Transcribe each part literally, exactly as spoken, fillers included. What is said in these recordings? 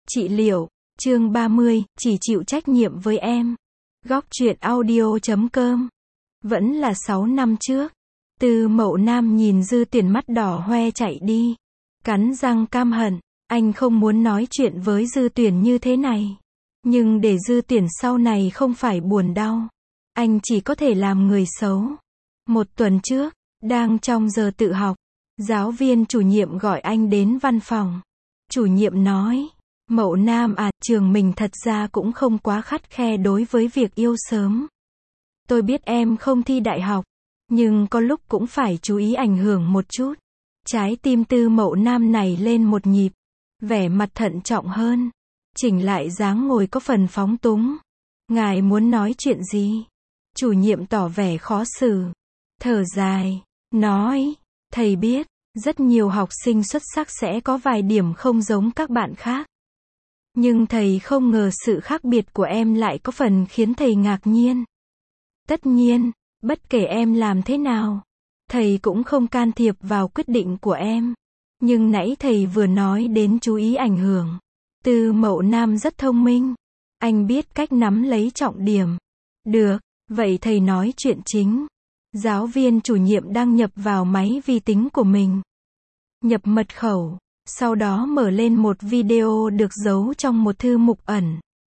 Trị liệu, chương ba mươi, chỉ chịu trách nhiệm với em. Góc truyện audio chấm com. Vẫn là sáu năm trước. Tư Mậu Nam nhìn Dư Tuyển mắt đỏ hoe chạy đi. Cắn răng cam hận, anh không muốn nói chuyện với Dư Tuyển như thế này. Nhưng để Dư Tuyển sau này không phải buồn đau, anh chỉ có thể làm người xấu. Một tuần trước, đang trong giờ tự học, giáo viên chủ nhiệm gọi anh đến văn phòng. Chủ nhiệm nói, Mậu Nam à, trường mình thật ra cũng không quá khắt khe đối với việc yêu sớm. Tôi biết em không thi đại học, nhưng có lúc cũng phải chú ý ảnh hưởng một chút. Trái tim Tư Mậu Nam này lên một nhịp, vẻ mặt thận trọng hơn, chỉnh lại dáng ngồi có phần phóng túng. Ngài muốn nói chuyện gì? Chủ nhiệm tỏ vẻ khó xử, thở dài, nói, thầy biết, rất nhiều học sinh xuất sắc sẽ có vài điểm không giống các bạn khác. Nhưng thầy không ngờ sự khác biệt của em lại có phần khiến thầy ngạc nhiên. Tất nhiên, bất kể em làm thế nào, thầy cũng không can thiệp vào quyết định của em. Nhưng nãy thầy vừa nói đến chú ý ảnh hưởng. Tư Mậu Nam rất thông minh. Anh biết cách nắm lấy trọng điểm. Được, vậy thầy nói chuyện chính. Giáo viên chủ nhiệm đăng nhập vào máy vi tính của mình. Nhập mật khẩu, sau đó mở lên một video được giấu trong một thư mục ẩn.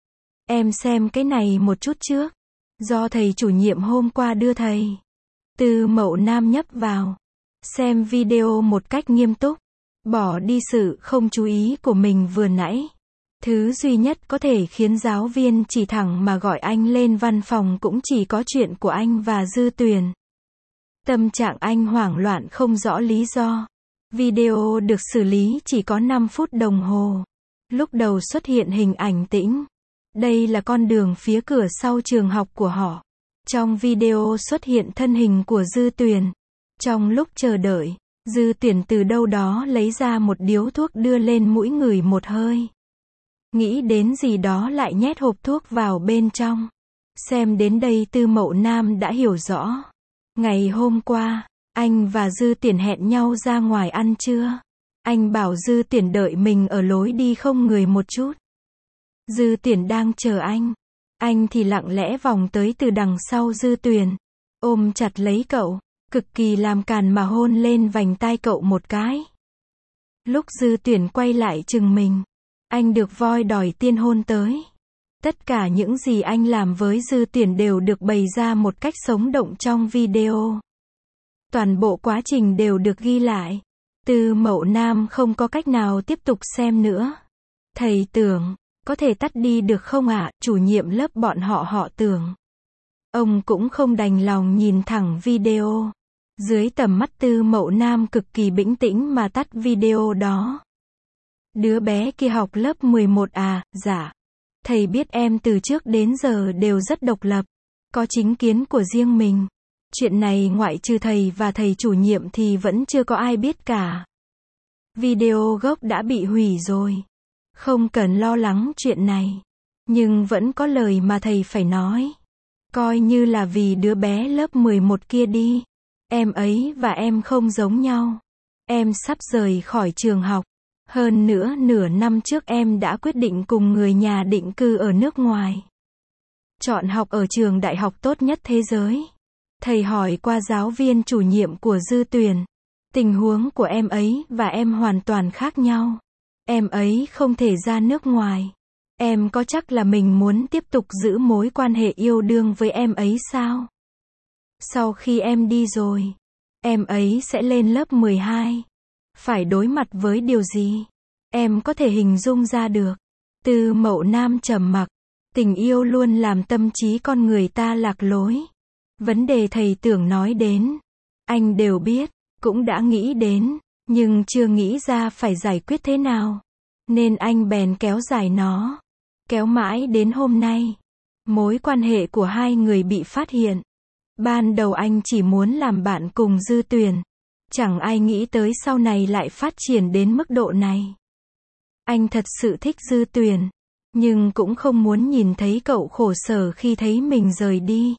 Em xem cái này một chút trước. Do thầy chủ nhiệm hôm qua đưa thầy. Tư Mậu Nam nhấp vào. Xem video một cách nghiêm túc. Bỏ đi sự không chú ý của mình vừa nãy. Thứ duy nhất có thể khiến giáo viên chỉ thẳng mà gọi anh lên văn phòng cũng chỉ có chuyện của anh và Dư Tuyền. Tâm trạng anh hoảng loạn không rõ lý do. Video được xử lý chỉ có năm phút đồng hồ. Lúc đầu xuất hiện hình ảnh tĩnh. Đây là con đường phía cửa sau trường học của họ. Trong video xuất hiện thân hình của Dư Tuyền. Trong lúc chờ đợi, Dư Tuyền từ đâu đó lấy ra một điếu thuốc đưa lên mũi ngửi một hơi. Nghĩ đến gì đó lại nhét hộp thuốc vào bên trong. Xem đến đây Tư Mậu Nam đã hiểu rõ. Ngày hôm qua, anh và Dư Tuyền hẹn nhau ra ngoài ăn trưa. Anh bảo Dư Tuyền đợi mình ở lối đi không người một chút. Dư Tuyền đang chờ anh. Anh thì lặng lẽ vòng tới từ đằng sau Dư Tuyền. Ôm chặt lấy cậu, cực kỳ làm càn mà hôn lên vành tai cậu một cái. Lúc Dư Tuyền quay lại chừng mình, anh được voi đòi tiên hôn tới. Tất cả những gì anh làm với Dư Tuyền đều được bày ra một cách sống động trong video. Toàn bộ quá trình đều được ghi lại. Tư Mậu Nam không có cách nào tiếp tục xem nữa. Thầy Tưởng, có thể tắt đi được không ạ? Chủ nhiệm lớp bọn họ họ Tưởng. Ông cũng không đành lòng nhìn thẳng video. Dưới tầm mắt Tư Mậu Nam cực kỳ bĩnh tĩnh mà tắt video đó. Đứa bé kia học lớp mười một à? Dạ. Thầy biết em từ trước đến giờ đều rất độc lập, có chính kiến của riêng mình. Chuyện này ngoại trừ thầy và thầy chủ nhiệm thì vẫn chưa có ai biết cả. Video gốc đã bị hủy rồi. Không cần lo lắng chuyện này. Nhưng vẫn có lời mà thầy phải nói. Coi như là vì đứa bé lớp mười một kia đi. Em ấy và em không giống nhau. Em sắp rời khỏi trường học. Hơn nữa nửa năm trước em đã quyết định cùng người nhà định cư ở nước ngoài. Chọn học ở trường đại học tốt nhất thế giới. Thầy hỏi qua giáo viên chủ nhiệm của Dư Tuyền. Tình huống của em ấy và em hoàn toàn khác nhau. Em ấy không thể ra nước ngoài. Em có chắc là mình muốn tiếp tục giữ mối quan hệ yêu đương với em ấy sao? Sau khi em đi rồi, em ấy sẽ lên lớp mười hai. Phải đối mặt với điều gì? Em có thể hình dung ra được. Tư Mậu Nam trầm mặc. Tình yêu luôn làm tâm trí con người ta lạc lối. Vấn đề thầy Tưởng nói đến, anh đều biết, cũng đã nghĩ đến, nhưng chưa nghĩ ra phải giải quyết thế nào. Nên anh bèn kéo dài nó. Kéo mãi đến hôm nay. Mối quan hệ của hai người bị phát hiện. Ban đầu anh chỉ muốn làm bạn cùng Dư Tuyền. Chẳng ai nghĩ tới sau này lại phát triển đến mức độ này. Anh thật sự thích Dư Tuyền. Nhưng cũng không muốn nhìn thấy cậu khổ sở khi thấy mình rời đi.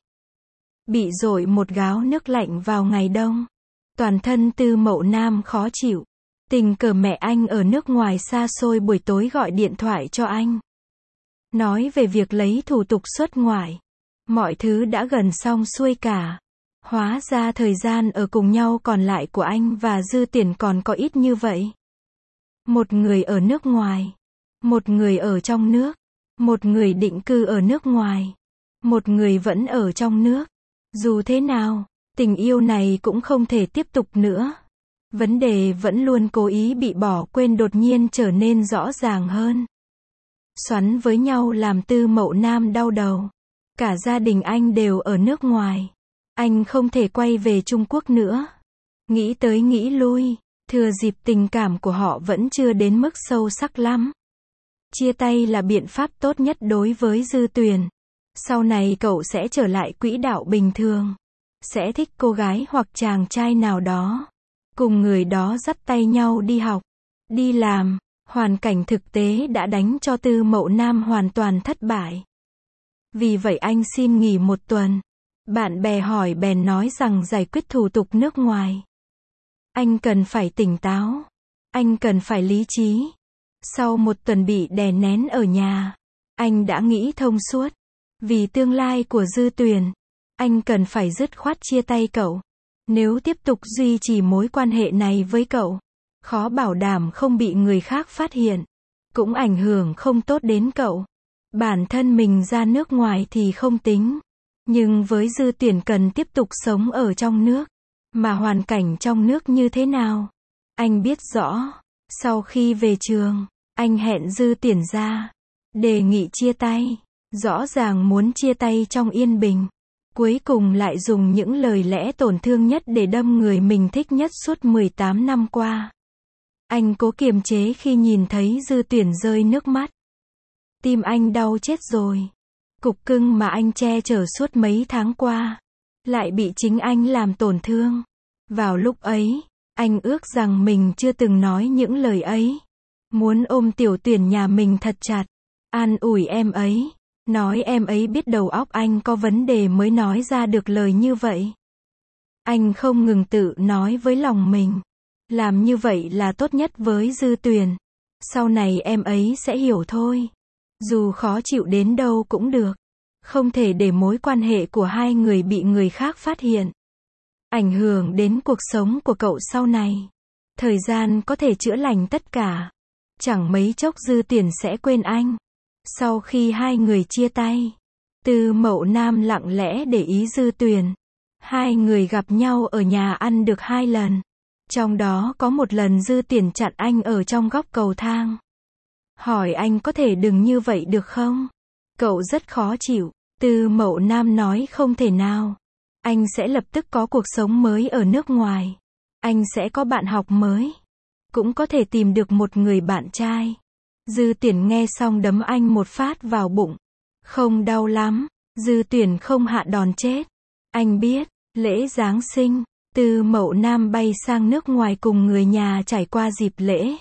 Bị dội một gáo nước lạnh vào ngày đông. Toàn thân Tư Mậu Nam khó chịu. Tình cờ mẹ anh ở nước ngoài xa xôi buổi tối gọi điện thoại cho anh. Nói về việc lấy thủ tục xuất ngoại. Mọi thứ đã gần xong xuôi cả. Hóa ra thời gian ở cùng nhau còn lại của anh và Dư Tuyển còn có ít như vậy. Một người ở nước ngoài. Một người ở trong nước. Một người định cư ở nước ngoài. Một người vẫn ở trong nước. Dù thế nào, tình yêu này cũng không thể tiếp tục nữa. Vấn đề vẫn luôn cố ý bị bỏ quên đột nhiên trở nên rõ ràng hơn. Xoắn với nhau làm Tư Mậu Nam đau đầu. Cả gia đình anh đều ở nước ngoài. Anh không thể quay về Trung Quốc nữa. Nghĩ tới nghĩ lui, thừa dịp tình cảm của họ vẫn chưa đến mức sâu sắc lắm. Chia tay là biện pháp tốt nhất đối với Dư Tuyển. Sau này cậu sẽ trở lại quỹ đạo bình thường. Sẽ thích cô gái hoặc chàng trai nào đó. Cùng người đó dắt tay nhau đi học, đi làm. Hoàn cảnh thực tế đã đánh cho Tư Mậu Nam hoàn toàn thất bại. Vì vậy anh xin nghỉ một tuần. Bạn bè hỏi bèn nói rằng giải quyết thủ tục nước ngoài. Anh cần phải tỉnh táo. Anh cần phải lý trí. Sau một tuần bị đè nén ở nhà, anh đã nghĩ thông suốt. Vì tương lai của Dư Tuyển, anh cần phải dứt khoát chia tay cậu. Nếu tiếp tục duy trì mối quan hệ này với cậu, khó bảo đảm không bị người khác phát hiện. Cũng ảnh hưởng không tốt đến cậu. Bản thân mình ra nước ngoài thì không tính. Nhưng với Dư Tuyển cần tiếp tục sống ở trong nước. Mà hoàn cảnh trong nước như thế nào? Anh biết rõ. Sau khi về trường, anh hẹn Dư Tuyển ra. Đề nghị chia tay. Rõ ràng muốn chia tay trong yên bình. Cuối cùng lại dùng những lời lẽ tổn thương nhất để đâm người mình thích nhất suốt mười tám năm qua. Anh cố kiềm chế khi nhìn thấy Dư Tuyển rơi nước mắt. Tim anh đau chết rồi. Cục cưng mà anh che chở suốt mấy tháng qua, lại bị chính anh làm tổn thương. Vào lúc ấy, anh ước rằng mình chưa từng nói những lời ấy. Muốn ôm Tiểu Tuyển nhà mình thật chặt, an ủi em ấy, nói em ấy biết đầu óc anh có vấn đề mới nói ra được lời như vậy. Anh không ngừng tự nói với lòng mình, làm như vậy là tốt nhất với Dư Tuyển. Sau này em ấy sẽ hiểu thôi. Dù khó chịu đến đâu cũng được. Không thể để mối quan hệ của hai người bị người khác phát hiện. Ảnh hưởng đến cuộc sống của cậu sau này. Thời gian có thể chữa lành tất cả. Chẳng mấy chốc Dư Tuyển sẽ quên anh. Sau khi hai người chia tay, Tư Mậu Nam lặng lẽ để ý Dư Tuyển. Hai người gặp nhau ở nhà ăn được hai lần. Trong đó có một lần Dư Tuyển chặn anh ở trong góc cầu thang. Hỏi anh có thể đừng như vậy được không? Cậu rất khó chịu. Tư Mậu Nam nói không thể nào. Anh sẽ lập tức có cuộc sống mới ở nước ngoài. Anh sẽ có bạn học mới. Cũng có thể tìm được một người bạn trai. Dư Tuyển nghe xong đấm anh một phát vào bụng. Không đau lắm. Dư Tuyển không hạ đòn chết. Anh biết, lễ Giáng sinh, Tư Mậu Nam bay sang nước ngoài cùng người nhà trải qua dịp lễ.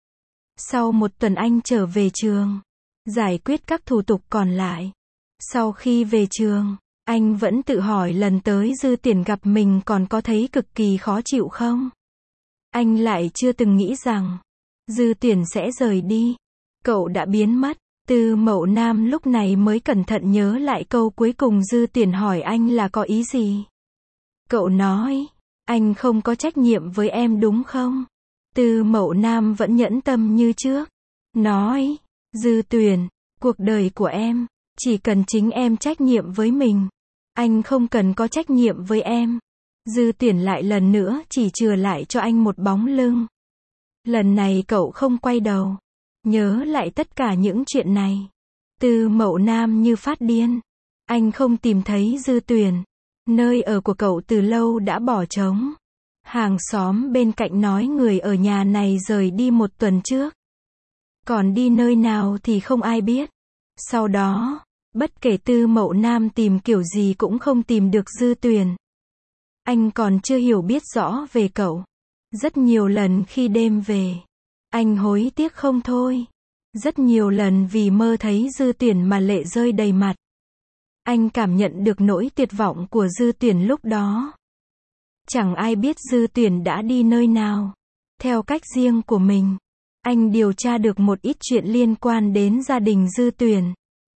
Sau một tuần anh trở về trường, giải quyết các thủ tục còn lại. Sau khi về trường, anh vẫn tự hỏi lần tới Dư Tuyển gặp mình còn có thấy cực kỳ khó chịu không? Anh lại chưa từng nghĩ rằng Dư Tuyển sẽ rời đi. Cậu đã biến mất. Tư Mậu Nam lúc này mới cẩn thận nhớ lại câu cuối cùng Dư Tuyển hỏi anh là có ý gì. Cậu nói, anh không có trách nhiệm với em đúng không? Tư Mậu Nam vẫn nhẫn tâm như trước. Nói, Dư Tuyển, cuộc đời của em, chỉ cần chính em trách nhiệm với mình. Anh không cần có trách nhiệm với em. Dư Tuyển lại lần nữa chỉ chừa lại cho anh một bóng lưng. Lần này cậu không quay đầu. Nhớ lại tất cả những chuyện này. Tư Mậu Nam như phát điên. Anh không tìm thấy Dư Tuyển. Nơi ở của cậu từ lâu đã bỏ trống. Hàng xóm bên cạnh nói người ở nhà này rời đi một tuần trước. Còn đi nơi nào thì không ai biết. Sau đó, bất kể Tư Mậu Nam tìm kiểu gì cũng không tìm được Dư Tuyển. Anh còn chưa hiểu biết rõ về cậu. Rất nhiều lần khi đêm về, anh hối tiếc không thôi. Rất nhiều lần vì mơ thấy Dư Tuyển mà lệ rơi đầy mặt. Anh cảm nhận được nỗi tuyệt vọng của Dư Tuyển lúc đó. Chẳng ai biết Dư Tuyển đã đi nơi nào. Theo cách riêng của mình, anh điều tra được một ít chuyện liên quan đến gia đình Dư Tuyển.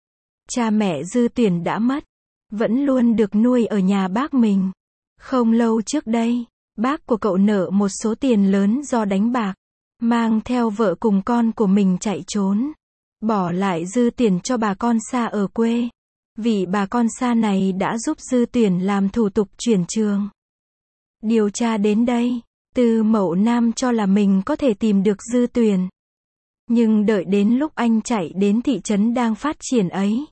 Cha mẹ Dư Tuyển đã mất, vẫn luôn được nuôi ở nhà bác mình. Không lâu trước đây, bác của cậu nợ một số tiền lớn do đánh bạc, mang theo vợ cùng con của mình chạy trốn, bỏ lại Dư Tuyển cho bà con xa ở quê. Vị bà con xa này đã giúp Dư Tuyển làm thủ tục chuyển trường. Điều tra đến đây, Từ Mậu Nam cho là mình có thể tìm được Dư Tuyển. Nhưng đợi đến lúc anh chạy đến thị trấn đang phát triển ấy,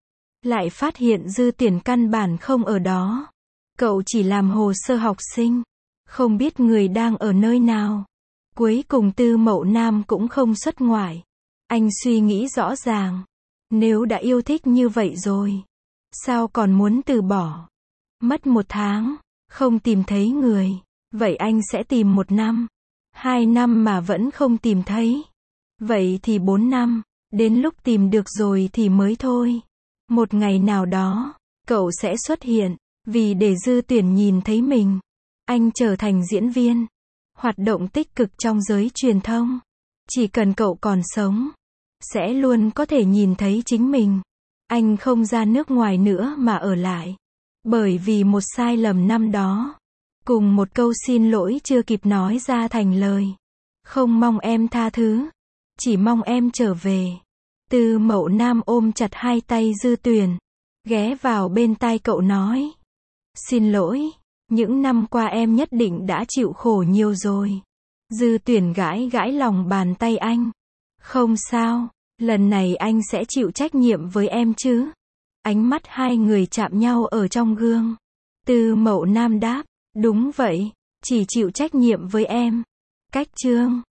lại phát hiện Dư Tuyển căn bản không ở đó. Cậu chỉ làm hồ sơ học sinh, không biết người đang ở nơi nào. Cuối cùng Tư Mậu Nam cũng không xuất ngoại. Anh suy nghĩ rõ ràng, nếu đã yêu thích như vậy rồi, sao còn muốn từ bỏ? Mất một tháng, không tìm thấy người, vậy anh sẽ tìm một năm, hai năm mà vẫn không tìm thấy. Vậy thì bốn năm, đến lúc tìm được rồi thì mới thôi. Một ngày nào đó, cậu sẽ xuất hiện, vì để Dư Tuyển nhìn thấy mình. Anh trở thành diễn viên, hoạt động tích cực trong giới truyền thông. Chỉ cần cậu còn sống, sẽ luôn có thể nhìn thấy chính mình. Anh không ra nước ngoài nữa mà ở lại. Bởi vì một sai lầm năm đó. Cùng một câu xin lỗi chưa kịp nói ra thành lời. Không mong em tha thứ, chỉ mong em trở về. Tư Mậu Nam ôm chặt hai tay Dư Tuyển, ghé vào bên tai cậu nói. Xin lỗi, những năm qua em nhất định đã chịu khổ nhiều rồi. Dư Tuyển gãi gãi lòng bàn tay anh. Không sao, lần này anh sẽ chịu trách nhiệm với em chứ. Ánh mắt hai người chạm nhau ở trong gương. Tư Mậu Nam đáp, đúng vậy, chỉ chịu trách nhiệm với em. Cách chương